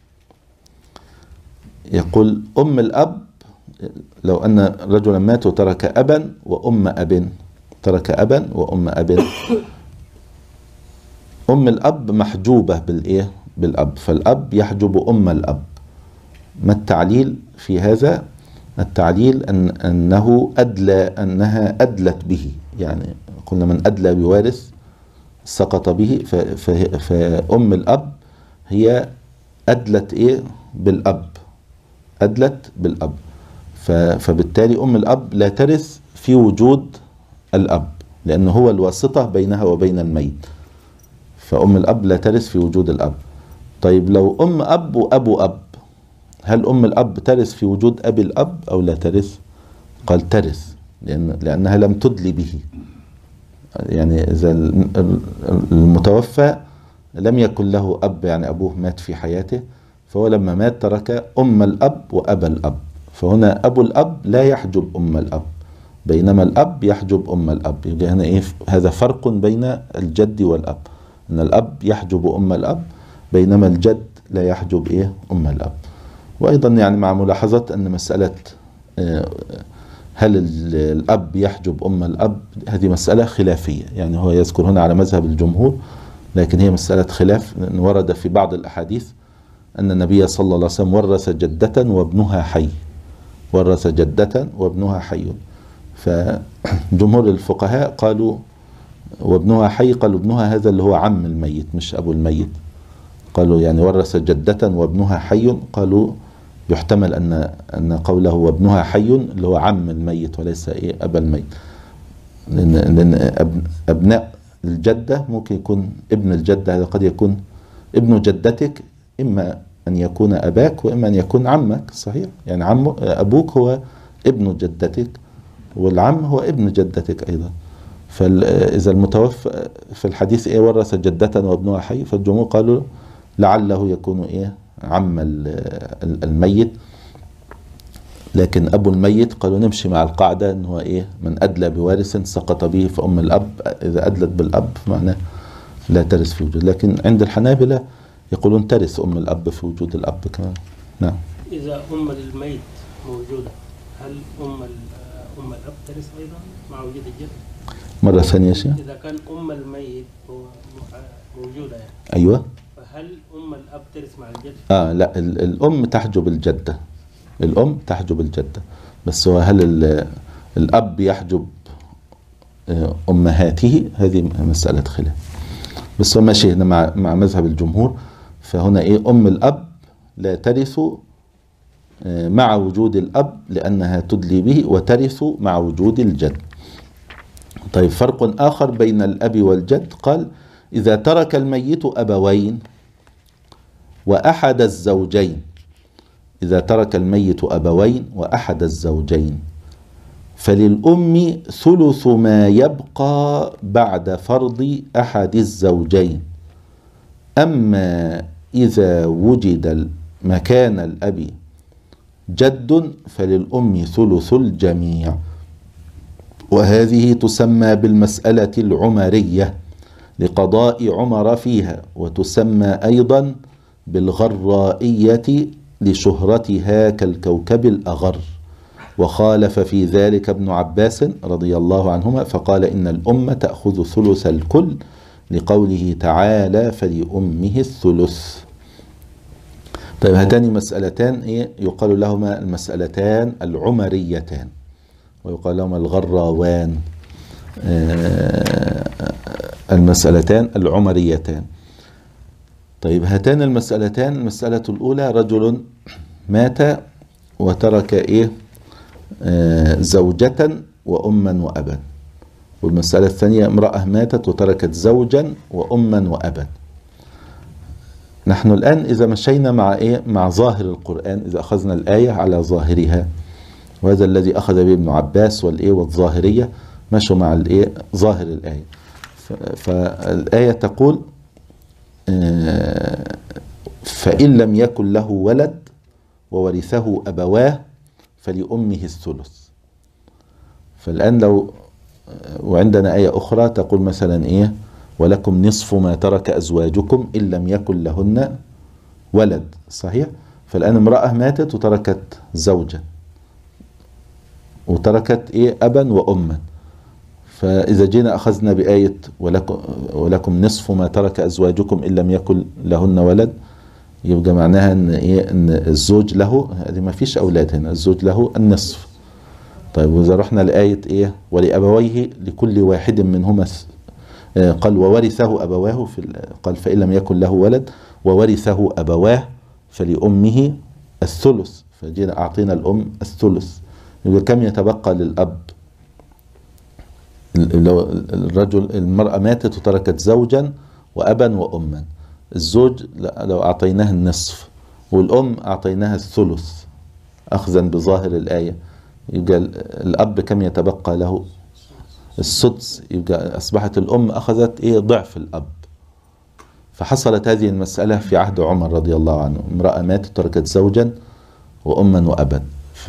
يقول: أم الأب لو أن رجلا مات وترك أبا وأم أب، ترك أبا وأم أب، أم الأب محجوبة بالأب، فالأب يحجب أم الأب. ما التعليل في هذا؟ التعليل أنها أدلت به، يعني قلنا من أدلى بوارث سقط به، فأم الأب هي أدلت بالأب، أدلت بالأب. فبالتالي أم الأب لا ترث في وجود الأب لأنه هو الواسطة بينها وبين الميت، فأم الأب لا ترث في وجود الأب. طيب، لو أم أب وأبو أب، هل أم الأب ترث في وجود أبي الأب أو لا ترث؟ قال ترث لأنها لم تدلي به. يعني إذا المتوفى لم يكن له أب، يعني أبوه مات في حياته، فهو لما مات ترك أم الأب وأبا الأب، فهنا أبو الأب لا يحجب أم الأب بينما الأب يحجب أم الأب. يبقى هنا هذا فرق بين الجد والأب، أن الأب يحجب أم الأب بينما الجد لا يحجب أم الأب. وأيضا يعني مع ملاحظة أن مسألة هل الأب يحجب أم الأب هذه مسألة خلافية، يعني هو يذكر هنا على مذهب الجمهور، لكن هي مسألة خلاف. ورد في بعض الأحاديث أن النبي صلى الله عليه وسلم ورث جدة وابنها حي، ورث جدة وابنها حي. فجمهور الفقهاء قالوا وابنها حي، قالوا ابنها هذا اللي هو عم الميت مش أبو الميت. قالوا يعني ورث جدة وابنها حي، قالوا يحتمل أن قوله وابنها حي اللي هو عم الميت وليس أبا الميت، لأن أبناء الجدة ممكن يكون ابن الجدة، هذا قد يكون ابن جدتك، إما أن يكون أباك وإما أن يكون عمك. صحيح، يعني أبوك هو ابن جدتك والعم هو ابن جدتك أيضا. فإذا المتوفى في الحديث ورث جدة وابنها حي، فالجمهور قالوا لعله يكون عم الميت. لكن أبو الميت قالوا نمشي مع القاعدة أنه من أدلى بوارث سقط به فأم الأب، إذا أدلت بالأب فمعناه لا ترث في وجود. لكن عند الحنابلة يقولون ترث أم الأب في وجود الأب كمان. نعم.
إذا أم الميت موجودة، هل أم الأب ترث أيضا مع وجود الجد؟
مرة ثانية شيء.
إذا كان أم الميت موجودة يعني.
أيوة.
فهل أم الأب ترث مع الجد؟
لا، الأم تحجب الجدة، الأم تحجب الجدة، بس هو هل الأب يحجب أمهاته؟ هذه مسألة خلاف. بس هو ماشي هنا مع مذهب الجمهور. فهنا أم الأب لا ترث مع وجود الأب لأنها تدلي به، وترث مع وجود الجد. طيب، فرق آخر بين الأب والجد، قال إذا ترك الميت أبوين وأحد الزوجين، إذا ترك الميت أبوين وأحد الزوجين فللأم ثلث ما يبقى بعد فرض أحد الزوجين. أما إذا وجد مكان الأب جد فللأم ثلث الجميع. وهذه تسمى بالمسألة العمرية لقضاء عمر فيها، وتسمى أيضا بالغرائية لشهرتها كالكوكب الأغر. وخالف في ذلك ابن عباس رضي الله عنهما فقال إن الأم تأخذ ثلث الكل لقوله تعالى فلأمه الثلث. طيب، هاتان مسألتان يقال لهما المسألتان العمريتان، ويقال لهما الغراوان، المسألتان العمريتان. طيب، هاتان المسألتان، المسألة الأولى رجل مات وترك زوجة وأما وأبا، والمسألة الثانية امرأة ماتت وتركت زوجا وأما وأبا. نحن الآن إذا مشينا مع ظاهر القرآن، إذا أخذنا الآية على ظاهرها، وهذا الذي أخذ به ابن عباس والظاهرية مشوا مع ظاهر الآية. فالآية تقول فإن لم يكن له ولد وورثه أبواه فلأمه الثلث. فالآن لو وعندنا آية أخرى تقول مثلا ولكم نصف ما ترك أزواجكم إن لم يكن لهن ولد. صحيح. فالآن امرأة ماتت وتركت زوجا وتركت أبا وأما، فإذا جينا أخذنا بآية ولكم نصف ما ترك أزواجكم إن لم يكن لهن ولد، يبقى معناها إن الزوج له، هذه ما فيش أولاد هنا، الزوج له النصف. طيب، وإذا رحنا لآية ولأبويه لكل واحد منهما قال وورثه أبواه قال فإن لم يكن له ولد وورثه أبواه فلأمه الثلث، فجينا أعطينا الأم الثلث. يبقى كم يتبقى للأب؟ لو المرأة ماتت وتركت زوجا وأبا وأما، الزوج لو أعطيناه النصف والأم أعطيناها الثلث أخذا بظاهر الآية، يبقى الأب كم يتبقى له؟ السدس. يبقى أصبحت الأم أخذت ضعف الأب. فحصلت هذه المسألة في عهد عمر رضي الله عنه، امرأة ماتت وتركت زوجا وأما وأبا،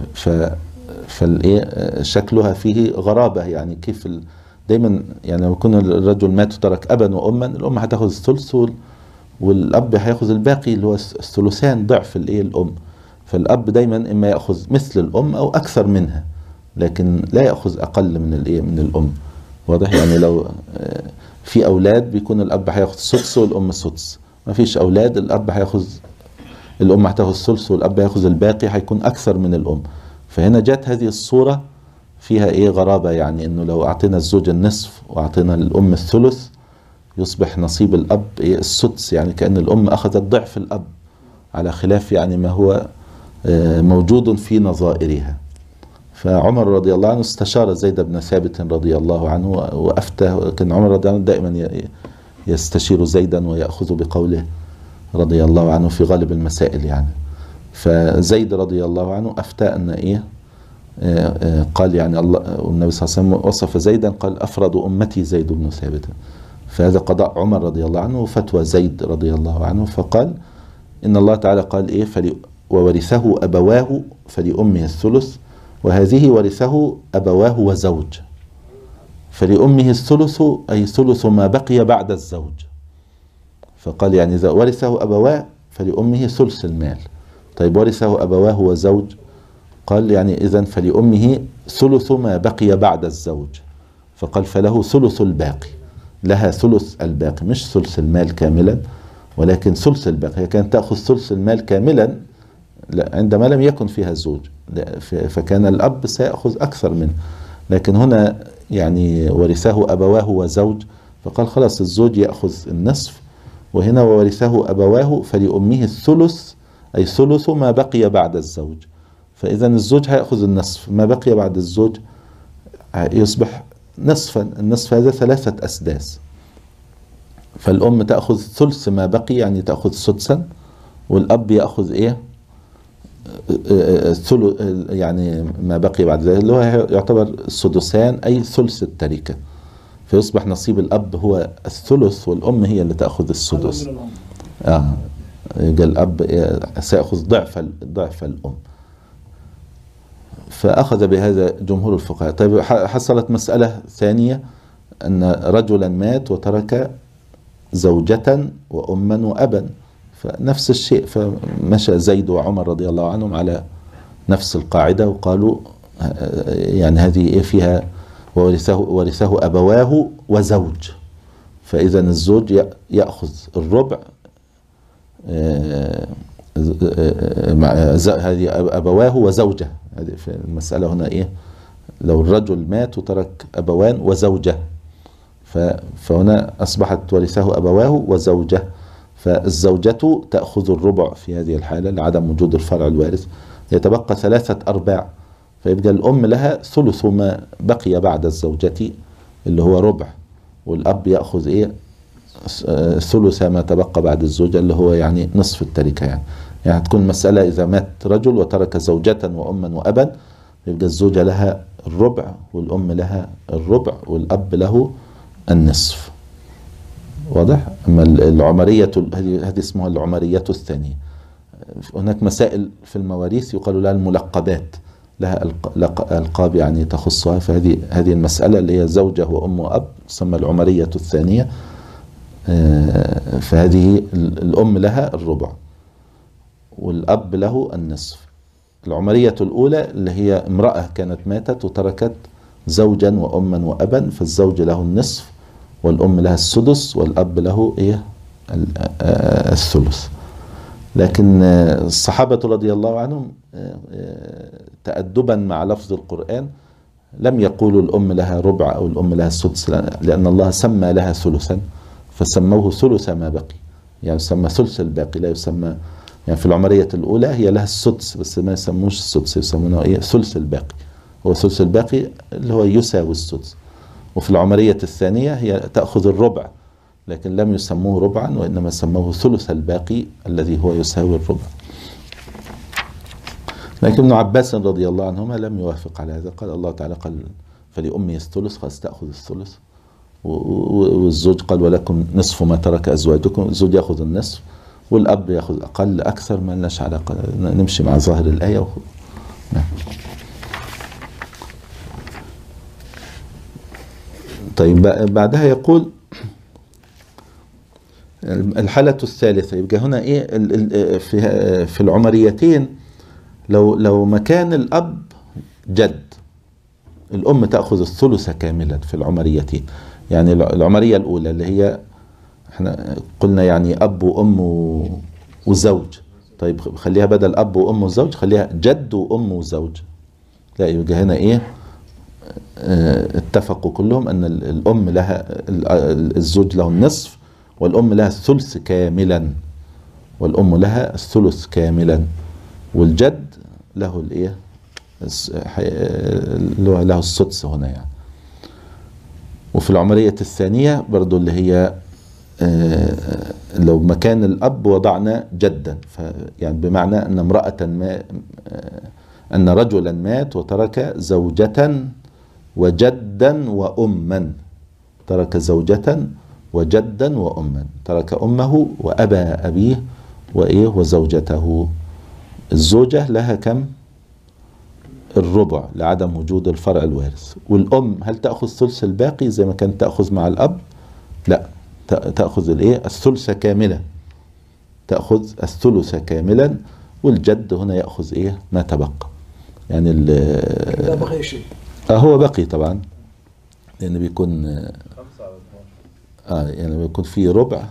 شكلها فيه غرابة. يعني كيف دايما يعني لو يكون الرجل مات وترك أبا وأما، الأم هتاخذ الثلث والأب هياخذ الباقي اللي هو الثلثان ضعف الأم. فالأب دايما إما يأخذ مثل الأم أو أكثر منها، لكن لا يأخذ أقل من الأم. واضح؟ يعني لو في أولاد بيكون الأب هياخذ السدس والأم السدس، ما فيش أولاد الأب هياخذ، الأم هتاخذ الثلث والأب هياخذ الباقي، هيكون أكثر من الأم. فهنا جت هذه الصورة فيها ايه غرابة، يعني انه لو اعطينا الزوج النصف واعطينا الام الثلث يصبح نصيب الاب ايه السدس، يعني كأن الام اخذت ضعف الاب، على خلاف يعني ما هو موجود في نظائرها. فعمر رضي الله عنه استشار زيد بن ثابت رضي الله عنه وافتى، كان عمر رضي الله عنه دائما يستشير زيدا ويأخذ بقوله رضي الله عنه في غالب المسائل يعني. فزيد رضي الله عنه افتى ان ايه قال يعني الله والنبي صلى الله عليه وسلم وصف زيدا قال افرد امتي زيد بن ثابت، فهذا قضاء عمر رضي الله عنه وفتوى زيد رضي الله عنه. فقال ان الله تعالى قال ايه وورثه ابواه فلامه الثلث، وهذه ورثه ابواه وزوج، فلامه الثلث اي ثلث ما بقي بعد الزوج. فقال يعني اذا ورثه ابواه فلامه ثلث المال. طيب ورثه ابواه وزوج، قال يعني إذن فلأمه ثلث ما بقي بعد الزوج، فقال فله ثلث الباقي، لها ثلث الباقي، مش ثلث المال كاملا ولكن ثلث الباقي. هي كانت تأخذ ثلث المال كاملا عندما لم يكن فيها زوج، فكان الأب سيأخذ أكثر منه، لكن هنا يعني ورثه أبواه وزوج، فقال خلاص الزوج يأخذ النصف، وهنا وورثه أبواه فلأمه الثلث أي ثلث ما بقي بعد الزوج. فإذا الزوج هيأخذ النصف، ما بقي بعد الزوج يصبح نصفا، النصف هذا 3 أسداس. فالأم تأخذ ثلث ما بقي يعني تأخذ سدسا، والأب يأخذ إيه يعني ما بقي بعد ذلك اللي هو يعتبر سدسان أي ثلث التركة، فيصبح نصيب الأب هو الثلث والأم هي اللي تأخذ السدس. الأب سيأخذ ضعف الأم. فأخذ بهذا جمهور الفقهاء. طيب حصلت مسألة ثانية، أن رجلا مات وترك زوجة وأما وأبا، فنفس الشيء، فمشى زيد وعمر رضي الله عنهم على نفس القاعدة وقالوا يعني هذه فيها ورثه أبواه وزوج، فإذا الزوج يأخذ الربع، هذه أبواه وزوجة. هذه في المسألة هنا إيه لو الرجل مات وترك أبوان وزوجة، فهنا أصبحت ورثه أبواه وزوجة، فالزوجة تأخذ الربع في هذه الحالة لعدم وجود الفرع الوارث، يتبقى 3/4، فيبقى الأم لها ثلث ما بقي بعد الزوجة اللي هو ربع، والأب يأخذ إيه ثلث ما تبقى بعد الزوجة اللي هو يعني نصف التركة. يعني تكون مسألة إذا مات رجل وترك زوجة وأما وأبا، يبقى الزوجة لها الربع والأم لها الربع والأب له النصف. واضح؟ أما العمرية هذه اسمها العمرية الثانية. هناك مسائل في المواريث يقال لها الملقبات، لها ألقاب يعني تخصها، فهذه المسألة اللي هي زوجة وأم وأب تسمى العمرية الثانية. فهذه الأم لها الربع والأب له النصف. العمرية الأولى اللي هي امرأة كانت ماتت وتركت زوجا وأما وأبا، فالزوج له النصف والأم لها السدس والأب له إيه الثلث. لكن الصحابة رضي الله عنهم تأدبا مع لفظ القرآن لم يقولوا الأم لها ربع أو الأم لها السدس، لأن الله سمى لها ثلثا فسموه ثلث ما بقي، يعني يسمى ثلث الباقي، لا يسمى يعني في العمرية الأولى هي لها السدس بس ما يسموش السدس، يسمونه إيه ثلث الباقي، هو ثلث الباقي اللي هو يساوي السدس. وفي العمرية الثانية هي تأخذ الربع لكن لم يسموه ربعا وإنما سموه ثلث الباقي الذي هو يساوي الربع. لكن ابن عباس رضي الله عنهما لم يوافق على هذا، قال الله تعالى قال فلأمي الثلث خلاص تأخذ الثلث، والزوج قال ولكم نصف ما ترك أزواجكم، الزوج يأخذ النصف والأب يأخذ أقل أكثر، ما لناش علاقة، نمشي مع ظاهر الآية نعم. طيب بعدها يقول الحالة الثالثة، يبقى هنا إيه في العمريتين لو مكان الأب جد الأم تأخذ الثلث كاملا في العمريتين. يعني العمرية الأولى اللي هي احنا قلنا يعني أب وأم وزوج، طيب خليها بدل أب وأم وزوج خليها جد وأم وزوج، لا، يبقى هنا ايه، اتفقوا كلهم ان الام لها الزوج له النصف، والام لها الثلث كاملا، والام لها الثلث كاملا، والجد له الايه، اللي هو له السدس هنا يعني. وفي العمرية الثانية برضو اللي هي لو مكان الأب وضعنا جدا، يعني بمعنى أن امرأة ما، أن رجلا مات وترك زوجة وجدا وأما، ترك زوجة وجدا وأما، ترك أمه وأبا أبيه وإيه وزوجته. الزوجة لها كم؟ الربع لعدم وجود الفرع الوارث. والأم هل تأخذ ثلث الباقي زي ما كانت تأخذ مع الأب؟ لا، تأخذ الايه الثلث كاملا، تأخذ الثلث كاملا. والجد هنا يأخذ ايه ما تبقى، يعني
لا بقي شيء.
هو بقي طبعا، لأن بيكون يعني بيكون في ربع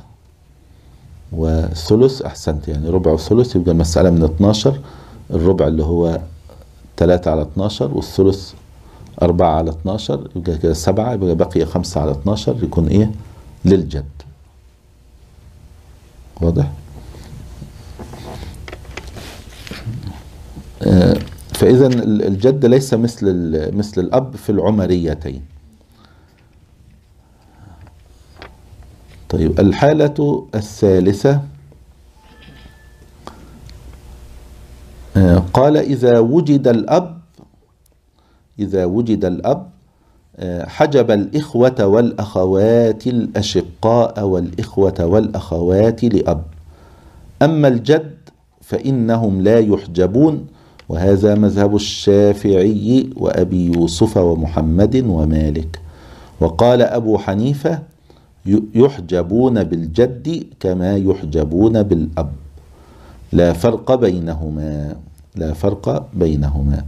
وثلث. أحسنت، يعني ربع وثلث، يبقى المسألة من 12، الربع اللي هو 3 على 12، والثلث 4 على 12، يبقى كده 7، يبقى بقي 5 على 12، يكون ايه للجد. واضح؟ فإذا الجد ليس مثل الأب في العمريتين. طيب، الحالة الثالثة قال إذا وجد الأب حجب الإخوة والأخوات الأشقاء والإخوة والأخوات لأب. أما الجد فإنهم لا يحجبون، وهذا مذهب الشافعي وأبي يوسف ومحمد ومالك. وقال أبو حنيفة يحجبون بالجد كما يحجبون بالأب، لا فرق بينهما، لا فرق بينهما.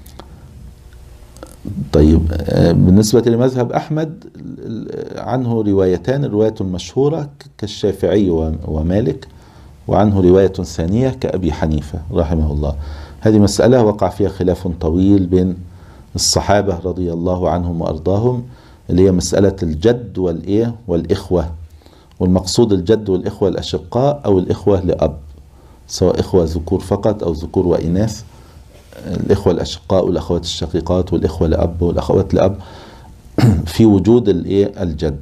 طيب، بالنسبة لمذهب أحمد عنه روايتان، رواية مشهورة كالشافعي ومالك، وعنه رواية ثانية كأبي حنيفة رحمه الله. هذه مسألة وقع فيها خلاف طويل بين الصحابة رضي الله عنهم وأرضاهم، اللي هي مسألة الجد والإخوة. والمقصود الجد والإخوة الأشقاء أو الإخوة لأب، سواء إخوة ذكور فقط أو ذكور وإناث، الإخوة الأشقاء والأخوات الشقيقات والإخوة لأب والأخوات لأب في وجود الجد.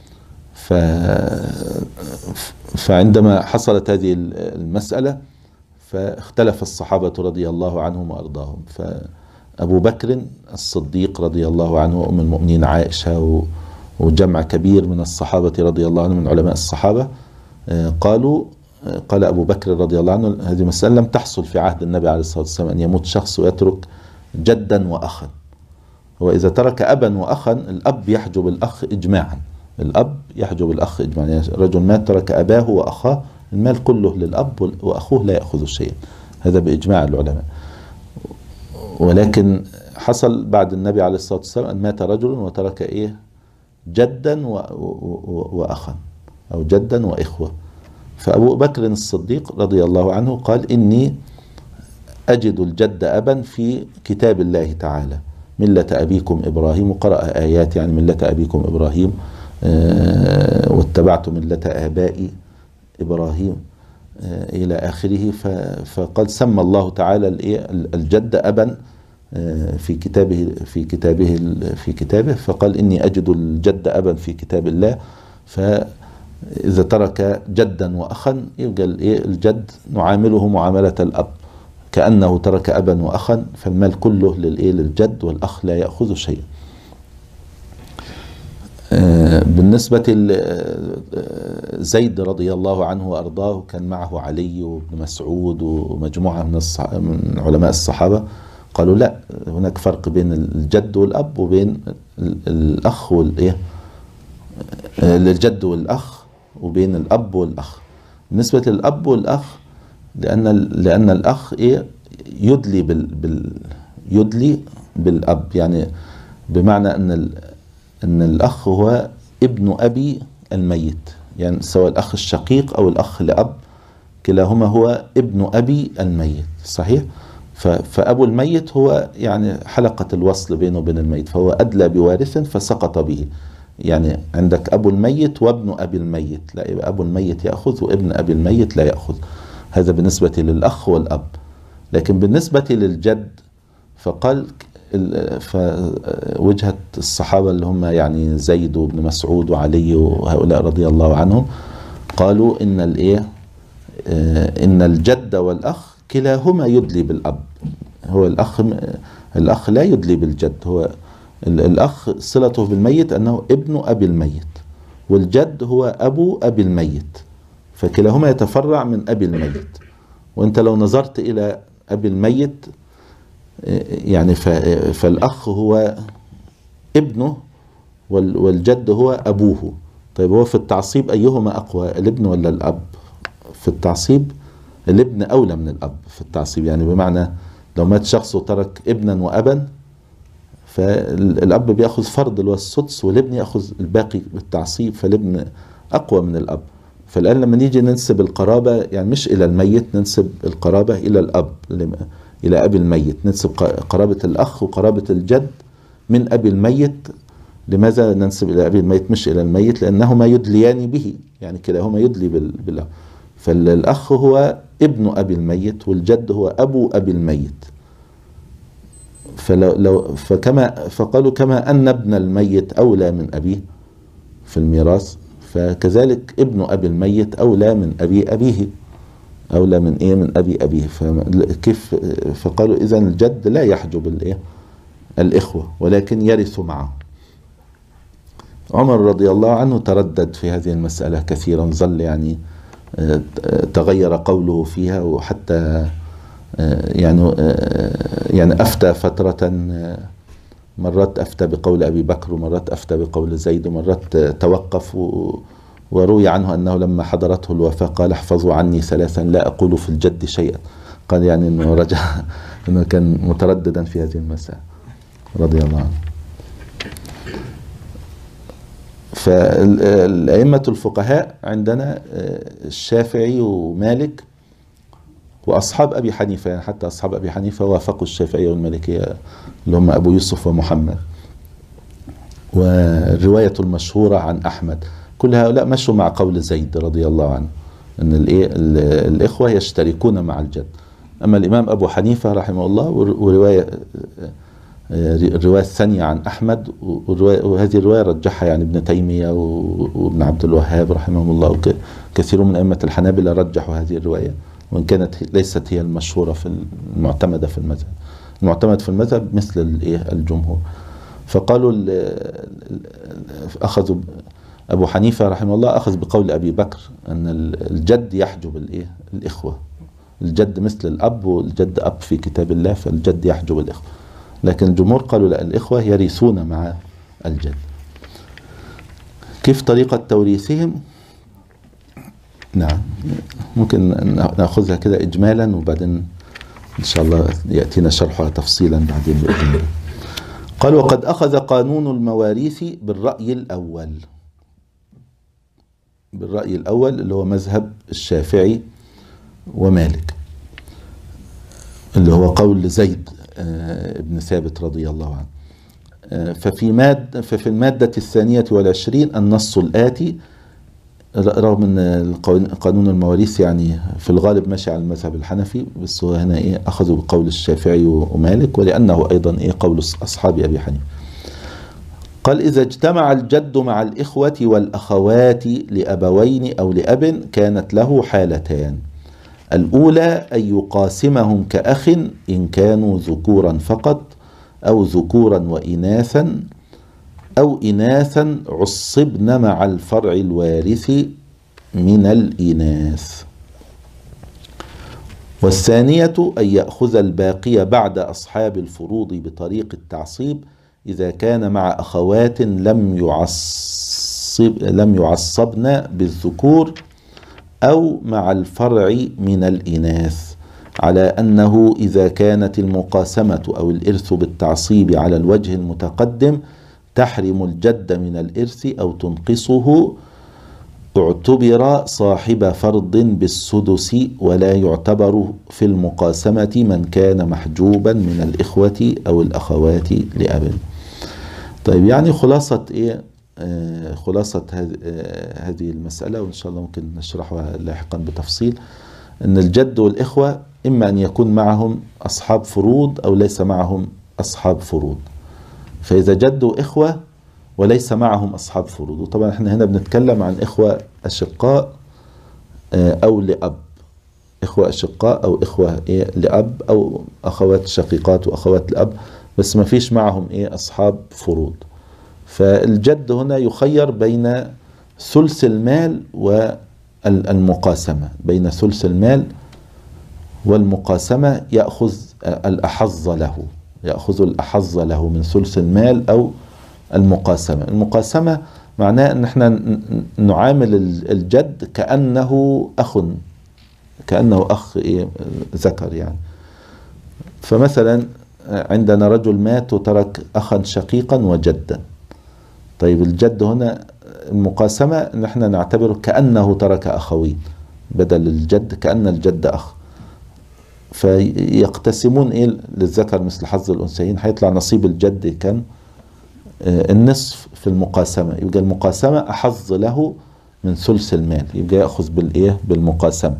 فعندما حصلت هذه المسألة فاختلف الصحابة رضي الله عنهم وأرضاهم. فأبو بكر الصديق رضي الله عنه وأم المؤمنين عائشة وجمع كبير من الصحابة رضي الله عنهم من علماء الصحابة قال أبو بكر رضي الله عنه هذه مسألة لم تحصل في عهد النبي عليه الصلاة والسلام، أن يموت شخص ويترك جدا وأخا. هو إذا ترك أبا وأخا الأب يحجب الأخ إجماعا، الأب يحجب الأخ إجماعا. يعني رجل مات ترك أباه وأخاه، المال كله للأب وأخوه لا يأخذ شيئا، هذا بإجماع العلماء. ولكن حصل بعد النبي عليه الصلاة والسلام أن مات رجل وترك جدا وأخا، أو جدا وإخوة. فأبو بكر الصديق رضي الله عنه قال إني أجد الجد أبا في كتاب الله تعالى، ملة أبيكم إبراهيم، وقرأ آيات يعني ملة أبيكم إبراهيم واتبعت ملة آبائي إبراهيم إلى آخره. فقد سمى الله تعالى الجد أبا في كتابه، فقال إني أجد الجد أبا في كتاب الله. فإذا ترك جدا وأخا يبقى الجد نعامله معاملة الأب، كأنه ترك أبا وأخا، فالمال كله للجد، والأخ لا يأخذ شيئا. بالنسبة لزيد رضي الله عنه وأرضاه كان معه علي وابن مسعود ومجموعة من علماء الصحابة، قالوا لا، هناك فرق بين الجد والأب وبين الأخ الجد والأخ وبين الأب والأخ. بالنسبة للأب والأخ لأن الأخ يدلي بالأب، يعني بمعنى أن الأخ هو ابن أبي الميت، يعني سواء الأخ الشقيق أو الأخ لأب كلاهما هو ابن أبي الميت، صحيح؟ فأبو الميت هو يعني حلقة الوصل بينه وبين الميت، فهو أدلى بوارث فسقط به. يعني عندك أبو الميت وابن أبي الميت، لا يبقى أبو الميت يأخذ وابن أبي الميت لا يأخذ. هذا بالنسبة للأخ والأب. لكن بالنسبة للجد فقال فوجهة الصحابة اللي هم يعني زيد وابن مسعود وعلي وهؤلاء رضي الله عنهم قالوا إن الإيه إن الجد والأخ كلاهما يدلي بالأب. هو الأخ لا يدلي بالجد، هو الأخ صلته بالميت أنه ابن أبي الميت، والجد هو أبو أبي الميت، فكلاهما يتفرع من أبي الميت. وأنت لو نظرت إلى أبي الميت يعني فالأخ هو ابنه والجد هو أبوه. طيب هو في التعصيب أيهما أقوى، الابن ولا الأب؟ في التعصيب الابن أولى من الأب في التعصيب، يعني بمعنى لو مات شخص وترك ابنا وأبا فالأب بيأخذ فرض اللي هو السدس، والابن يأخذ الباقي بالتعصيب، فالابن أقوى من الأب. فالآن لما نيجي ننسب القرابة يعني مش إلى الميت، ننسب القرابة إلى الأب، إلى أبي الميت، ننسب قرابة الأخ وقرابة الجد من أبي الميت. لماذا ننسب إلى أبي الميت مش إلى الميت؟ لأنهما يدليان به، يعني كلاهما يدلي بالله. فالأخ هو ابن أبي الميت والجد هو أبو أبي الميت. فقالوا كما أن ابن الميت أولى من أبيه في الميراث، فكذلك ابن أبي الميت أولى من أبيه، أولى من إيه؟ من أبيه. فكيف؟ فقالوا إذن الجد لا يحجب الإيه؟ الإخوة، ولكن يرث معه. عمر رضي الله عنه تردد في هذه المسألة كثيرا، ظل يعني تغير قوله فيها، وحتى يعني أفتى فترة، مرات أفتى بقول أبي بكر ومرات أفتى بقول زيد ومرات توقف. وروي عنه أنه لما حضرته الوفاة قال احفظوا عني ثلاثا لا أقول في الجد شيئا. قال يعني أنه رجع أنه كان مترددا في هذه المسألة رضي الله عنه. فالأئمة الفقهاء عندنا الشافعي ومالك وأصحاب أبي حنيفة، يعني حتى أصحاب أبي حنيفة وافقوا الشافعية والمالكية اللي هم أبو يوسف ومحمد، والرواية المشهورة عن أحمد، كل هؤلاء مشوا مع قول زيد رضي الله عنه أن الإخوة يشتركون مع الجد. أما الإمام أبو حنيفة رحمه الله الرواية الثانية عن أحمد، وهذه الرواية رجحها يعني ابن تيمية وابن عبد الوهاب رحمهم الله، وكثير من أئمة الحنابلة رجحوا هذه الرواية، وإن كانت ليست هي المشهورة في المعتمدة في المذهب. المعتمد في المذهب مثل الجمهور. فقالوا أخذوا أبو حنيفة رحمه الله أخذ بقول أبي بكر أن الجد يحجب الإخوة، الجد مثل الأب، والجد أب في كتاب الله، فالجد يحجب الإخوة. لكن الجمهور قالوا لا، الإخوة يرثون مع الجد. كيف طريقة توريثهم؟ نعم، ممكن نأخذها كده إجمالا وبعدين إن شاء الله يأتينا شرحها تفصيلا بعدين بإذن الله. قال وقد أخذ قانون المواريث بالرأي الأول، بالرأي الأول اللي هو مذهب الشافعي ومالك، اللي هو قول زيد ابن ثابت رضي الله عنه. ففي المادة 22 النص الآتي، رغم ان قانون المواريث يعني في الغالب ماشي على المذهب الحنفي، بس هو هنا اخذوا بقول الشافعي ومالك، ولانه ايضا قول اصحاب ابي حنيفه. قال اذا اجتمع الجد مع الاخوه والاخوات لابوين او لاب كانت له حالتان: الاولى ان يقاسمهم كاخ ان كانوا ذكورا فقط، او ذكورا واناثا، أو إناثا عصبن مع الفرع الوارث من الإناث. والثانية أن يأخذ الباقي بعد أصحاب الفروض بطريق التعصيب إذا كان مع أخوات لم يعصبن بالذكور أو مع الفرع من الإناث، على أنه إذا كانت المقاسمة أو الإرث بالتعصيب على الوجه المتقدم تحرم الجد من الإرث أو تنقصه اعتبر صاحب فرض بالسدس ولا يعتبر في المقاسمة من كان محجوبا من الإخوة أو الأخوات لأب. طيب يعني خلاصة إيه؟ خلاصة هذه المسألة، وإن شاء الله ممكن نشرحها لاحقا بتفصيل، أن الجد والإخوة إما أن يكون معهم أصحاب فروض أو ليس معهم أصحاب فروض. فإذا جدوا إخوة وليس معهم أصحاب فروض، وطبعا احنا هنا بنتكلم عن إخوة أشقاء أو لأب، إخوة أشقاء أو إخوة إيه لأب، أو أخوات شقيقات وأخوات لأب، بس ما فيش معهم إيه أصحاب فروض. فالجد هنا يخير بين ثلث المال والمقاسمة، بين ثلث المال والمقاسمة يأخذ الأحظ له، يأخذ الأحظ له من ثلث المال أو المقاسمة. المقاسمة معناه أن احنا نعامل الجد كأنه أخ إيه ذكر يعني. فمثلا عندنا رجل مات وترك أخا شقيقا وجدا. طيب الجد هنا المقاسمة ان احنا نعتبره كأنه ترك أخوين، بدل الجد كأن الجد أخ. فيقتسمون ايه للذكر مثل حظ الأنثيين، هيطلع نصيب الجد كم؟ النصف في المقاسمة. يبقى المقاسمة أحظ له من ثلث المال، يبقى يأخذ بالإيه؟ بالمقاسمة.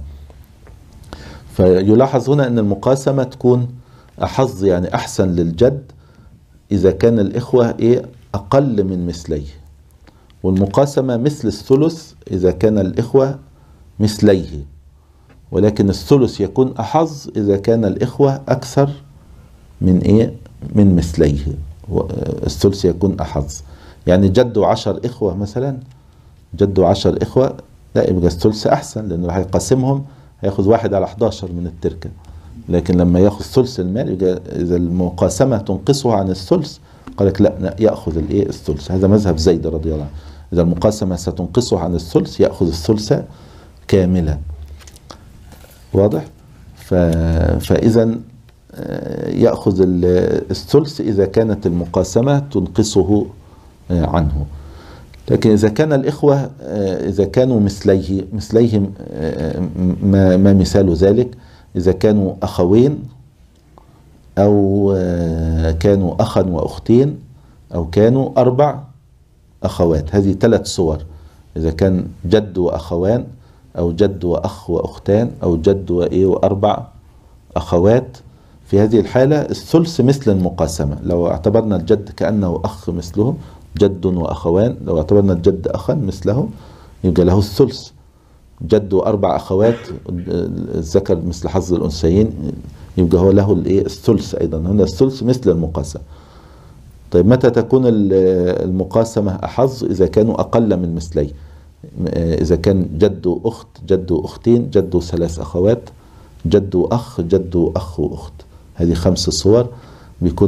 فيلاحظ هنا أن المقاسمة تكون أحظ يعني أحسن للجد إذا كان الإخوة إيه؟ أقل من مثليه، والمقاسمة مثل الثلث إذا كان الإخوة مثليه، ولكن الثلث يكون أحظ إذا كان الإخوة أكثر من إيه؟ من مثليه. الثلث يكون أحظ. يعني جدوا 10 إخوة مثلا، جدوا 10 إخوة، لا يبقى الثلث أحسن، لأنه هيقسمهم هياخذ 1 على 11 من التركة. لكن لما يأخذ ثلث المال، يبقى إذا المقاسمة تنقصه عن الثلث، قال لك لا يأخذ الإيه؟ الثلث. هذا مذهب زيد رضي الله عنه، إذا المقاسمة ستنقصه عن الثلث يأخذ الثلث كاملا. واضح؟ فإذا يأخذ الثلث إذا كانت المقاسمة تنقصه عنه. لكن إذا كان الإخوة إذا كانوا مثليه ما مثال ذلك؟ إذا كانوا أخوين، أو كانوا أخا وأختين، أو كانوا 4 أخوات. هذه 3 صور. إذا كان جد وأخوان، أو جد وأخ وأختان، أو جد و4 أخوات، في هذه الحالة الثلث مثل المقاسمة. لو اعتبرنا الجد كأنه أخ مثلهم، جد وأخوان، لو اعتبرنا الجد أخا مثله يبقى له الثلث. جد و4 أخوات، الذكر مثل حظ الأنثيين، يبقى هو له الثلث أيضا. هنا الثلث مثل المقاسمة. طيب متى تكون المقاسمة أحظ؟ إذا كانوا أقل من مثلي. إذا كان جد وأخت، جد وأختين، جد و3 أخوات، جد وأخ، جد وأخ وأخت. هذه 5 صور بيكون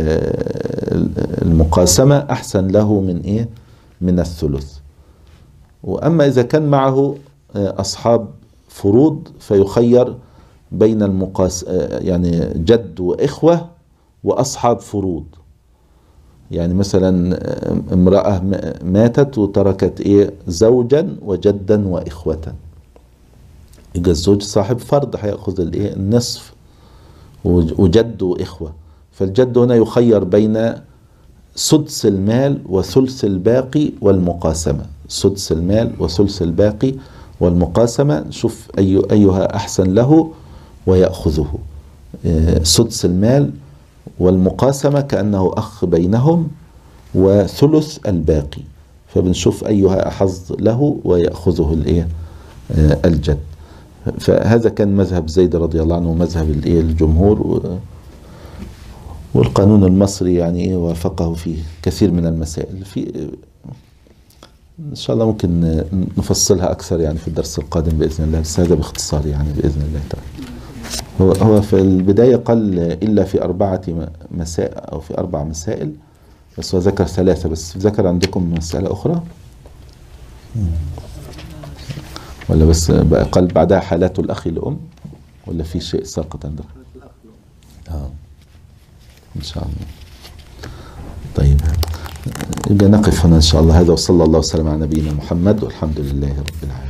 المقاسمة أحسن له من من الثلث. وأما إذا كان معه أصحاب فروض فيخير بين يعني جد وإخوة وأصحاب فروض. يعني مثلا امرأة ماتت وتركت زوجا وجدا وإخوة، يبقى الزوج صاحب فرض هيأخذ النصف، وجد وإخوة. فالجد هنا يخير بين سدس المال وثلث الباقي والمقاسمة. سدس المال وثلث الباقي والمقاسمة، نشوف أيها أحسن له ويأخذه. سدس المال والمقاسمة كأنه أخ بينهم، وثلث الباقي، فبنشوف أيها أحظ له ويأخذه الجد. فهذا كان مذهب زيد رضي الله عنه، مذهب الجمهور، والقانون المصري يعني وافقه في كثير من المسائل. في إن شاء الله ممكن نفصلها أكثر يعني في الدرس القادم بإذن الله، بس هذا باختصار يعني بإذن الله تعالى. هو في البداية قال إلا في 4 مسائل أو في 4 مسائل، بس هو ذكر 3 بس. ذكر عندكم مسألة أخرى ولا بس بقى قال بعدها حالات الأخ لأم، ولا في شيء ساقط عندكم؟ إن شاء الله. طيب يبقى نقف هنا إن شاء الله. هذا وصلى الله وسلم على نبينا محمد والحمد لله رب العالمين.